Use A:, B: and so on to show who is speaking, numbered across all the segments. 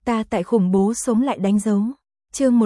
A: ta tại khủng bố sống lại đánh dấu. Chương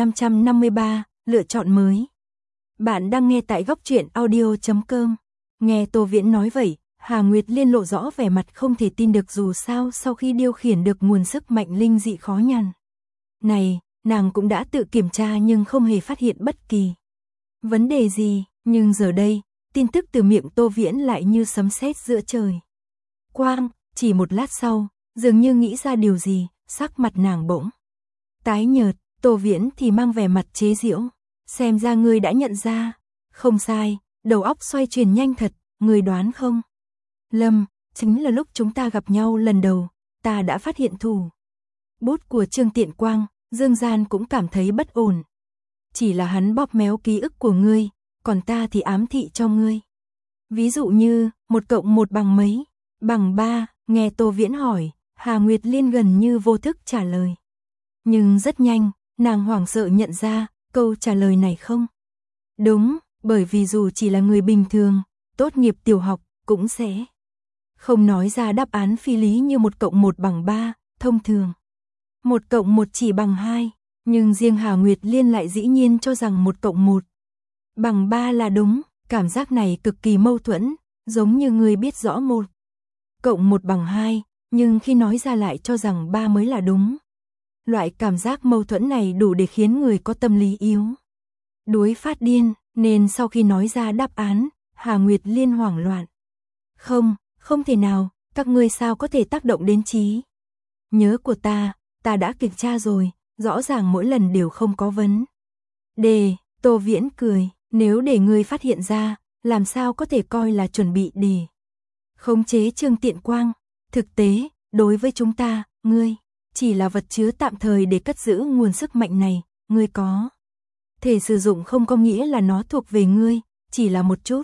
A: 1553, lựa chọn mới. Bạn đang nghe tại góc truyện audio.com. Nghe Tô Viễn nói vậy, Hà Nguyệt Liên lộ rõ vẻ mặt không thể tin được, dù sao sau khi điều khiển được nguồn sức mạnh linh dị khó nhằn này, nàng cũng đã tự kiểm tra nhưng không hề phát hiện bất kỳ vấn đề gì, nhưng giờ đây, tin tức từ miệng Tô Viễn lại như sấm sét giữa trời quang. Chỉ một lát sau, dường như nghĩ ra điều gì, sắc mặt nàng bỗng tái nhợt. Tô Viễn thì mang vẻ mặt chế giễu. Xem ra ngươi đã nhận ra. Không sai, đầu óc xoay chuyển nhanh thật, ngươi đoán không? Lâm, chính là lúc chúng ta gặp nhau lần đầu, ta đã phát hiện thủ bút của Trương Tiện Quang. Dương Gian cũng cảm thấy bất ổn. Chỉ là hắn bóp méo ký ức của ngươi, còn ta thì ám thị cho ngươi. Ví dụ như, 1 + 1 bằng mấy? Bằng 3, nghe Tô Viễn hỏi, Hà Nguyệt Liên gần như vô thức trả lời. Nhưng rất nhanh, nàng hoảng sợ nhận ra, câu trả lời này không đúng, bởi vì dù chỉ là người bình thường, tốt nghiệp tiểu học, cũng sẽ không nói ra đáp án phi lý như 1 + 1 bằng 3, thông thường 1 + 1 chỉ bằng 2, nhưng riêng Hà Nguyệt Liên lại dĩ nhiên cho rằng 1 + 1 bằng 3 là đúng. Cảm giác này cực kỳ mâu thuẫn, giống như người biết rõ 1 + 1 bằng 2, nhưng khi nói ra lại cho rằng 3 mới là đúng. Loại cảm giác mâu thuẫn này đủ để khiến người có tâm lý yếu đuối phát điên, nên sau khi nói ra đáp án, Hà Nguyệt Liên hoảng loạn. Không thể nào, các ngươi sao có thể tác động đến trí nhớ của ta đã kiểm tra rồi, rõ ràng mỗi lần đều không có vấn đề. Tô Viễn cười, nếu để ngươi phát hiện ra, làm sao có thể coi là chuẩn bị để khống chế Trương Tiện Quang. Thực tế, đối với chúng ta, ngươi chỉ là vật chứa tạm thời để cất giữ nguồn sức mạnh này, ngươi có thể sử dụng không có nghĩa là nó thuộc về ngươi, chỉ là một chút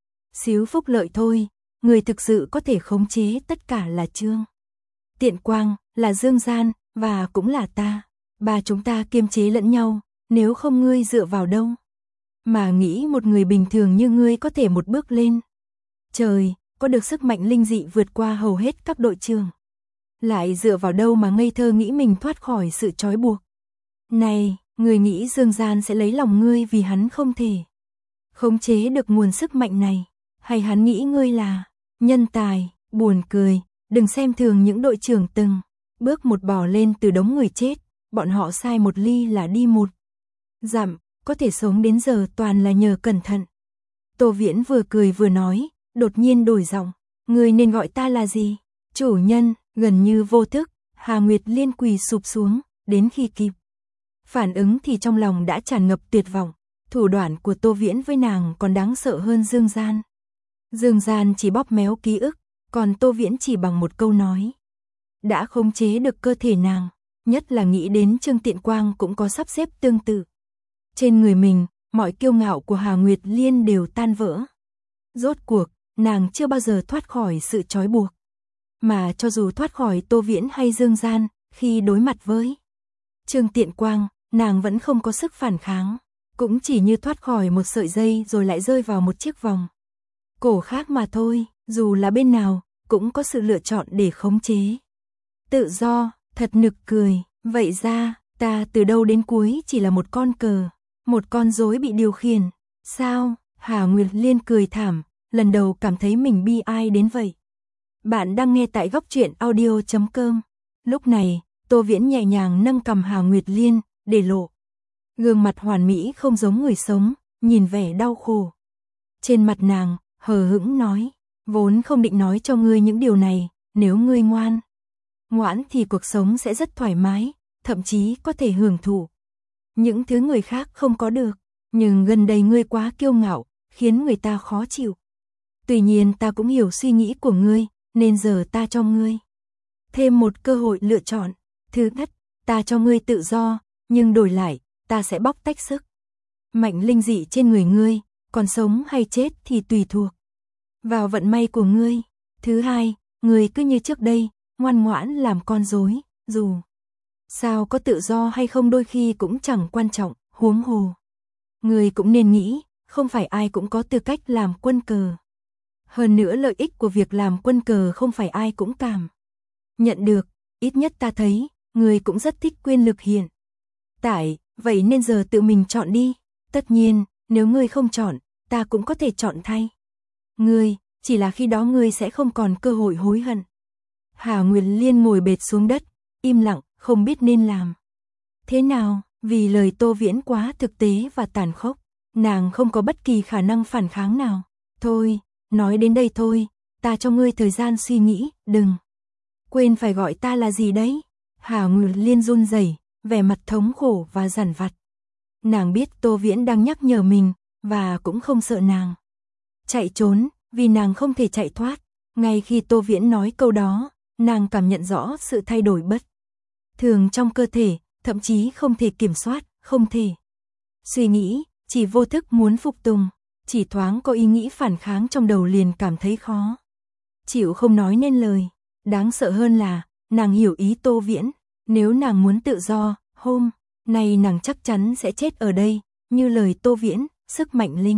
A: xíu phúc lợi thôi. Ngươi thực sự có thể khống chế tất cả là Trương Tiện Quang, là Dương Gian, và cũng là ta. Ba chúng ta kiềm chế lẫn nhau, nếu không ngươi dựa vào đâu mà nghĩ một người bình thường như ngươi có thể một bước lên trời, có được sức mạnh linh dị vượt qua hầu hết các đội trưởng. Lại dựa vào đâu mà ngây thơ nghĩ mình thoát khỏi sự trói buộc này? Ngươi nghĩ Dương Gian sẽ lấy lòng ngươi vì hắn không thể khống chế được nguồn sức mạnh này, hay hắn nghĩ ngươi là nhân tài? Buồn cười, đừng xem thường những đội trưởng từng bước một bò lên từ đống người chết, bọn họ sai một ly là đi một dặm, có thể sống đến giờ toàn là nhờ cẩn thận. Tô Viễn vừa cười vừa nói, đột nhiên đổi giọng, ngươi nên gọi ta là gì? Chủ nhân. Gần như vô thức, Hà Nguyệt Liên quỳ sụp xuống, đến khi kịp phản ứng thì trong lòng đã tràn ngập tuyệt vọng. Thủ đoạn của Tô Viễn với nàng còn đáng sợ hơn Dương Gian. Dương Gian chỉ bóp méo ký ức, còn Tô Viễn chỉ bằng một câu nói đã khống chế được cơ thể nàng. Nhất là nghĩ đến Trương Tiện Quang cũng có sắp xếp tương tự trên người mình, mọi kiêu ngạo của Hà Nguyệt Liên đều tan vỡ. Rốt cuộc, nàng chưa bao giờ thoát khỏi sự trói buộc. Mà cho dù thoát khỏi Tô Viễn hay Dương Gian, khi đối mặt với Trương Tiện Quang, nàng vẫn không có sức phản kháng. Cũng chỉ như thoát khỏi một sợi dây rồi lại rơi vào một chiếc vòng cổ khác mà thôi. Dù là bên nào, cũng có sự lựa chọn để khống chế tự do. Thật nực cười. Vậy ra, ta từ đầu đến cuối chỉ là một con cờ, một con rối bị điều khiển. Sao? Hà Nguyệt Liên cười thảm, lần đầu cảm thấy mình bi ai đến vậy. Bạn đang nghe tại góc truyện audio.com. Lúc này, Tô Viễn nhẹ nhàng nâng cằm Hà Nguyệt Liên, để lộ gương mặt hoàn mỹ không giống người sống, nhìn vẻ đau khổ trên mặt nàng, hờ hững nói, vốn không định nói cho ngươi những điều này, nếu ngươi ngoãn thì cuộc sống sẽ rất thoải mái, thậm chí có thể hưởng thụ những thứ người khác không có được. Nhưng gần đây ngươi quá kiêu ngạo, khiến người ta khó chịu. Tuy nhiên ta cũng hiểu suy nghĩ của ngươi, nên giờ ta cho ngươi thêm một cơ hội lựa chọn. Thứ nhất, ta cho ngươi tự do, nhưng đổi lại, ta sẽ bóc tách sức mạnh linh dị trên người ngươi, còn sống hay chết thì tùy thuộc vào vận may của ngươi. Thứ hai, ngươi cứ như trước đây, ngoan ngoãn làm con rối, dù sao có tự do hay không đôi khi cũng chẳng quan trọng, huống hồ ngươi cũng nên nghĩ, không phải ai cũng có tư cách làm quân cờ. Hơn nữa lợi ích của việc làm quân cờ không phải ai cũng cảm nhận được, ít nhất ta thấy, Ngươi cũng rất thích quyền lực hiện tại, vậy nên giờ tự mình chọn đi. Tất nhiên, nếu ngươi không chọn, ta cũng có thể chọn thay ngươi, chỉ là khi đó ngươi sẽ không còn cơ hội hối hận. Hà Nguyệt Liên ngồi bệt xuống đất, im lặng, không biết nên làm thế nào, vì lời Tô Viễn quá thực tế và tàn khốc, nàng không có bất kỳ khả năng phản kháng nào. Thôi, nói đến đây thôi, ta cho ngươi thời gian suy nghĩ, đừng quên phải gọi ta là gì đấy. Hà Nguyệt Liên run rẩy, vẻ mặt thống khổ và dằn vặt. Nàng biết Tô Viễn đang nhắc nhở mình, và cũng không sợ nàng chạy trốn, vì nàng không thể chạy thoát. Ngay khi Tô Viễn nói câu đó, nàng cảm nhận rõ sự thay đổi bất thường trong cơ thể, thậm chí không thể kiểm soát, không thể suy nghĩ, chỉ vô thức muốn phục tùng. Chỉ thoáng có ý nghĩ phản kháng trong đầu liền cảm thấy khó chịu, không nói nên lời. Đáng sợ hơn là, nàng hiểu ý Tô Viễn, nếu nàng muốn tự do, hôm nay nàng chắc chắn sẽ chết ở đây, như lời Tô Viễn, sức mạnh linh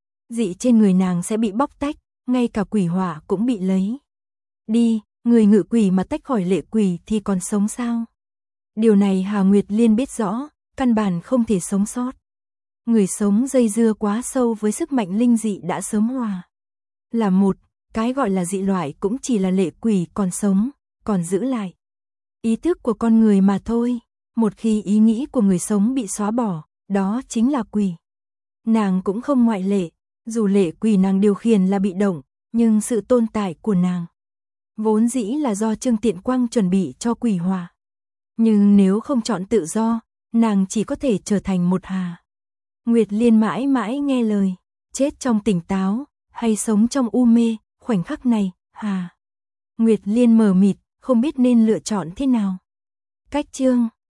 A: dị trên người nàng sẽ bị bóc tách, ngay cả quỷ hỏa cũng bị lấy đi. Người ngự quỷ mà tách khỏi lệ quỷ thì còn sống sao? Điều này Hà Nguyệt Liên biết rõ, căn bản không thể sống sót. Người sống dây dưa quá sâu với sức mạnh linh dị đã sớm hòa là một. Cái gọi là dị loại cũng chỉ là lệ quỷ còn sống, còn giữ lại ý thức của con người mà thôi. Một khi ý nghĩ của người sống bị xóa bỏ, đó chính là quỷ. Nàng cũng không ngoại lệ, dù lệ quỷ nàng điều khiển là bị động, nhưng sự tồn tại của nàng vốn dĩ là do Trương Tiện Quang chuẩn bị cho quỷ hỏa. Nhưng nếu không chọn tự do, nàng chỉ có thể trở thành một Hà Nguyệt Liên mãi mãi nghe lời, chết trong tỉnh táo, hay sống trong u mê. Khoảnh khắc này, Hà Nguyệt Liên mờ mịt, không biết nên lựa chọn thế nào. Cách chương